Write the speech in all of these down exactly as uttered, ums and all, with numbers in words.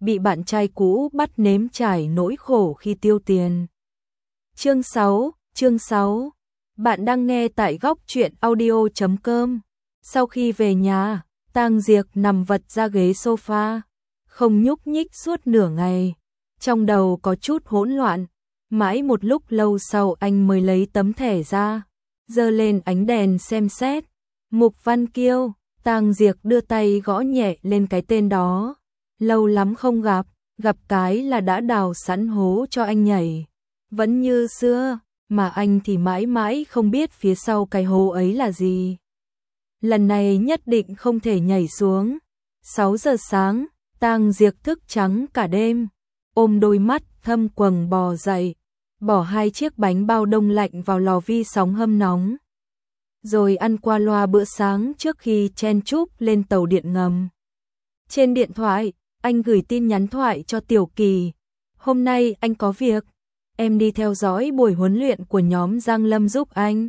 bị bạn trai cũ bắt nếm trải nỗi khổ khi tiêu tiền. Chương sáu, chương sáu. Bạn đang nghe tại góc truyện audio chấm com. Sau khi về nhà, Tang Diệc nằm vật ra ghế sofa, không nhúc nhích suốt nửa ngày, trong đầu có chút hỗn loạn. Mãi một lúc lâu sau anh mới lấy tấm thẻ ra, giơ lên ánh đèn xem xét. Mục Văn Kiêu. Tang Diệc đưa tay gõ nhẹ lên cái tên đó. Lâu lắm không gặp, gặp cái là đã đào sẵn hố cho anh nhảy. Vẫn như xưa, mà anh thì mãi mãi không biết phía sau cái hố ấy là gì. Lần này nhất định không thể nhảy xuống. sáu giờ sáng, Tang Diệc thức trắng cả đêm, ôm đôi mắt thâm quầng bò dậy, bỏ hai chiếc bánh bao đông lạnh vào lò vi sóng hâm nóng, rồi ăn qua loa bữa sáng trước khi chen chúc lên tàu điện ngầm. Trên điện thoại, anh gửi tin nhắn thoại cho Tiểu Kỳ. Hôm nay anh có việc, em đi theo dõi buổi huấn luyện của nhóm Giang Lâm giúp anh.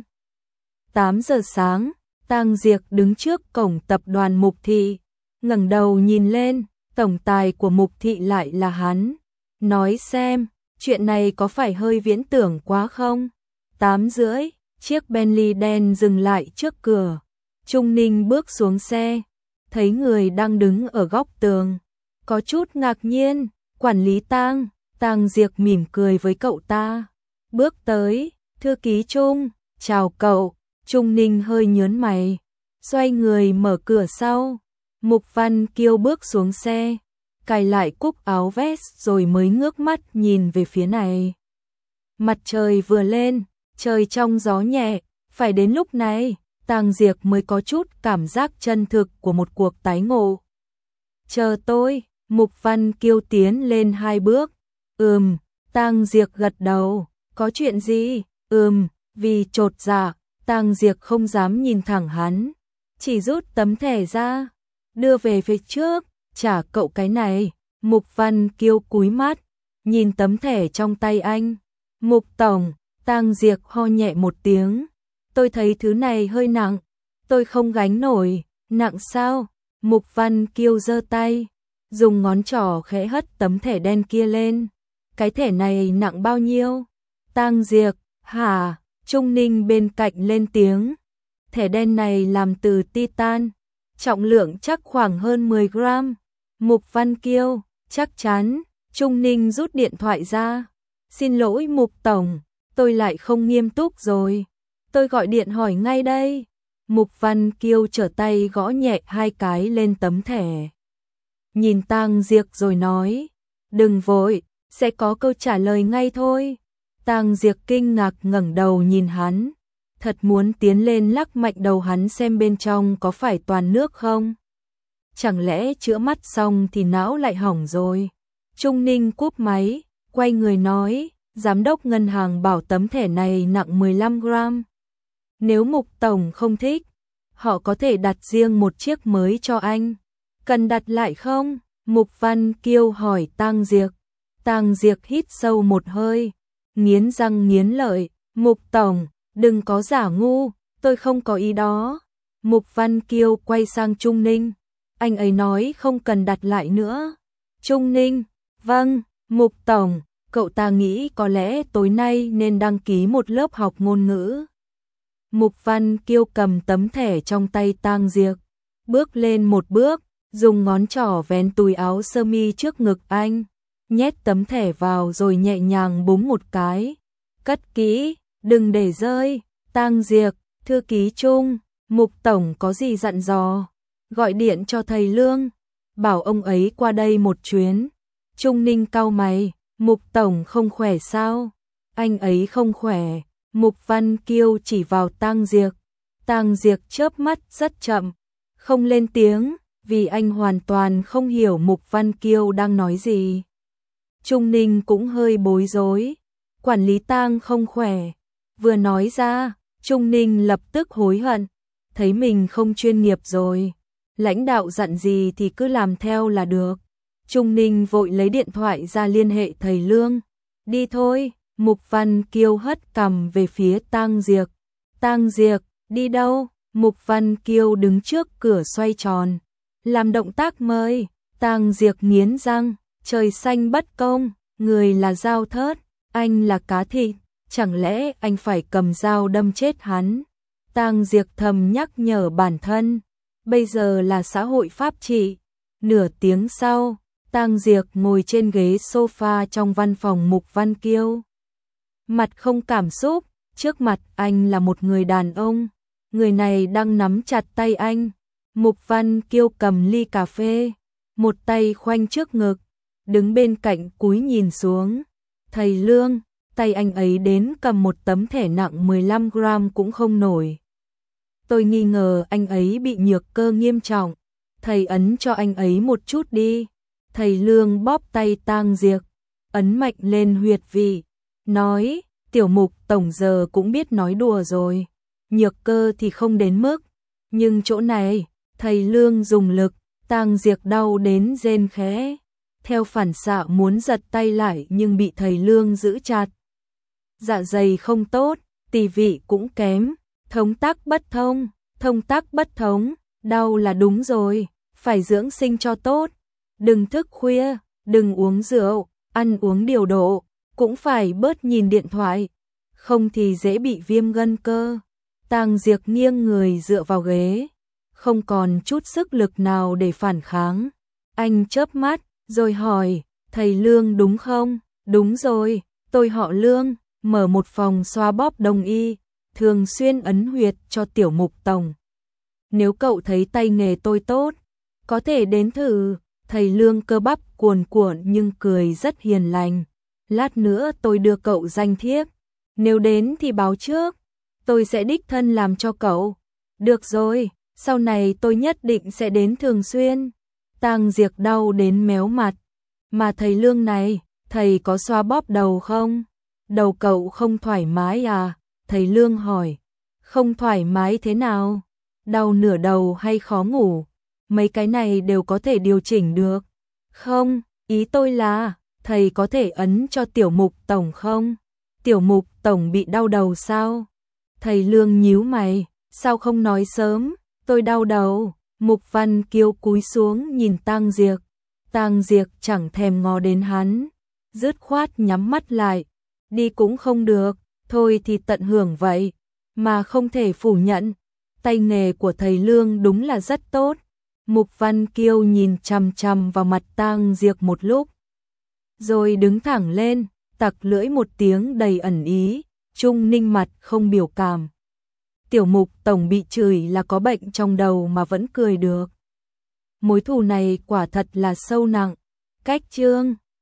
tám giờ sáng, Tang Diệc đứng trước cổng tập đoàn Mục Thị, ngẩng đầu nhìn lên, tổng tài của Mục Thị lại là hắn. Nói xem, chuyện này có phải hơi viễn tưởng quá không? tám rưỡi, chiếc Bentley đen dừng lại trước cửa. Trung Ninh bước xuống xe, thấy người đang đứng ở góc tường, có chút ngạc nhiên. Quản lý Tang. Tang Diệc mỉm cười với cậu ta, bước tới. Thư ký Trung, chào cậu. Trung Ninh hơi nhớn mày, xoay người mở cửa sau. Mục Văn Kiêu bước xuống xe, cài lại cúc áo vest rồi mới ngước mắt nhìn về phía này. Mặt trời vừa lên, trời trong gió nhẹ, phải đến lúc này, Tang Diệc mới có chút cảm giác chân thực của một cuộc tái ngộ. Chờ tôi. Mục Văn Kiêu tiến lên hai bước. Ừm. Tang Diệc gật đầu. Có chuyện gì? Ừm. Vì chột dạ, Tang Diệc không dám nhìn thẳng hắn, chỉ rút tấm thẻ ra, đưa về phía trước. Trả cậu cái này. Mục Văn Kiêu cúi mắt, nhìn tấm thẻ trong tay anh. Mục tổng. Tang Diệc ho nhẹ một tiếng. Tôi thấy thứ này hơi nặng, tôi không gánh nổi. Nặng sao? Mục Văn Kiêu giơ tay, dùng ngón trỏ khẽ hất tấm thẻ đen kia lên. Cái thẻ này nặng bao nhiêu? Tang Diệc. Hả? Trung Ninh bên cạnh lên tiếng. Thẻ đen này làm từ titan, trọng lượng chắc khoảng hơn mười gram. Mục Văn Kiêu. Chắc chắn. Trung Ninh rút điện thoại ra. Xin lỗi Mục tổng, tôi lại không nghiêm túc rồi. Tôi gọi điện hỏi ngay đây. Mục Văn Kiêu trở tay gõ nhẹ hai cái lên tấm thẻ, nhìn Tang Diệc rồi nói, đừng vội, sẽ có câu trả lời ngay thôi. Tang Diệc kinh ngạc ngẩng đầu nhìn hắn, thật muốn tiến lên lắc mạnh đầu hắn xem bên trong có phải toàn nước không. Chẳng lẽ chữa mắt xong thì não lại hỏng rồi? Trung Ninh cúp máy, quay người nói, giám đốc ngân hàng bảo tấm thẻ này nặng mười lăm gram. Nếu Mục tổng không thích, họ có thể đặt riêng một chiếc mới cho anh. Cần đặt lại không? Mục Văn Kiêu hỏi Tang Diệc. Tang Diệc hít sâu một hơi, nghiến răng nghiến lợi. Mục tổng, đừng có giả ngu, tôi không có ý đó. Mục Văn Kiêu quay sang Trung Ninh. Anh ấy nói không cần đặt lại nữa. Trung Ninh. Vâng, Mục tổng, cậu ta nghĩ có lẽ tối nay nên đăng ký một lớp học ngôn ngữ. Mục Văn Kiêu cầm tấm thẻ trong tay Tang Diệc, bước lên một bước, dùng ngón trỏ vén túi áo sơ mi trước ngực anh, nhét tấm thẻ vào rồi nhẹ nhàng búng một cái. Cất kỹ, đừng để rơi. Tang Diệc. Thư ký Trung. Mục tổng có gì dặn dò? Gọi điện cho thầy Lương, bảo ông ấy qua đây một chuyến. Trung Ninh cau mày. Mục tổng không khỏe sao? Anh ấy không khỏe. Mục Văn Kiêu chỉ vào Tang Diệc. Tang Diệc chớp mắt rất chậm, không lên tiếng, vì anh hoàn toàn không hiểu Mục Văn Kiêu đang nói gì. Trung Ninh cũng hơi bối rối. Quản lý Tang không khỏe. Vừa nói ra, Trung Ninh lập tức hối hận, thấy mình không chuyên nghiệp rồi. Lãnh đạo dặn gì thì cứ làm theo là được. Trung Ninh vội lấy điện thoại ra liên hệ thầy Lương. Đi thôi. Mục Văn Kiêu hất cằm về phía Tang Diệc. Tang Diệc. Đi đâu? Mục Văn Kiêu đứng trước cửa xoay tròn, làm động tác mời. Tang Diệc nghiến răng, Trời xanh bất công, người là dao thớt, anh là cá thịt, chẳng lẽ anh phải cầm dao đâm chết hắn? Tang Diệc thầm nhắc nhở bản thân, bây giờ là xã hội pháp trị. Nửa tiếng sau, Tang Diệc ngồi trên ghế sofa trong văn phòng Mục Văn Kiêu. Mặt không cảm xúc, trước mặt anh là một người đàn ông, người này đang nắm chặt tay anh. Mục Văn Kiêu cầm ly cà phê, một tay khoanh trước ngực, đứng bên cạnh cúi nhìn xuống. Thầy Lương, tay anh ấy đến cầm một tấm thẻ nặng mười lăm gram cũng không nổi. Tôi nghi ngờ anh ấy bị nhược cơ nghiêm trọng, thầy ấn cho anh ấy một chút đi. Thầy Lương bóp tay Tang Diệc, ấn mạnh lên huyệt vị, nói, Tiểu Mục tổng giờ cũng biết nói đùa rồi, nhược cơ thì không đến mức, nhưng chỗ này, thầy Lương dùng lực, Tang Diệc đau đến rên khẽ, theo phản xạ muốn giật tay lại nhưng bị thầy Lương giữ chặt. Dạ dày không tốt, tỳ vị cũng kém, thống tắc bất thông, thông tắc bất thống, đau là đúng rồi, phải dưỡng sinh cho tốt, đừng thức khuya, đừng uống rượu, ăn uống điều độ, cũng phải bớt nhìn điện thoại, không thì dễ bị viêm gân cơ. Tang Diệc nghiêng người dựa vào ghế, không còn chút sức lực nào để phản kháng. Anh chớp mắt, rồi hỏi, thầy Lương đúng không? Đúng rồi, tôi họ Lương, mở một phòng xoa bóp đông y, thường xuyên ấn huyệt cho Tiểu Mục tổng. Nếu cậu thấy tay nghề tôi tốt, có thể đến thử. Thầy Lương cơ bắp cuồn cuộn nhưng cười rất hiền lành. Lát nữa tôi đưa cậu danh thiếp, nếu đến thì báo trước, tôi sẽ đích thân làm cho cậu. Được rồi, sau này tôi nhất định sẽ đến thường xuyên. Tang Diệc đau đến méo mặt. Mà thầy Lương này, thầy có xoa bóp đầu không? Đầu cậu không thoải mái à? Thầy Lương hỏi. Không thoải mái thế nào? Đau nửa đầu hay khó ngủ? Mấy cái này đều có thể điều chỉnh được. Không, ý tôi là, thầy có thể ấn cho Tiểu Mục tổng không? Tiểu Mục tổng bị đau đầu sao? Thầy Lương nhíu mày, sao không nói sớm? Tôi đau đầu. Mục Văn Kiêu cúi xuống nhìn Tang Diệc. Tang Diệc chẳng thèm ngó đến hắn, dứt khoát nhắm mắt lại. Đi cũng không được, thôi thì tận hưởng vậy. Mà không thể phủ nhận, tay nghề của thầy Lương đúng là rất tốt. Mục Văn Kiêu nhìn chằm chằm vào mặt Tang Diệc một lúc, rồi đứng thẳng lên, tặc lưỡi một tiếng đầy ẩn ý, trung ninh mặt không biểu cảm. Tiểu Mục tổng bị chửi là có bệnh trong đầu mà vẫn cười được. Mối thù này quả thật là sâu nặng. Cách chương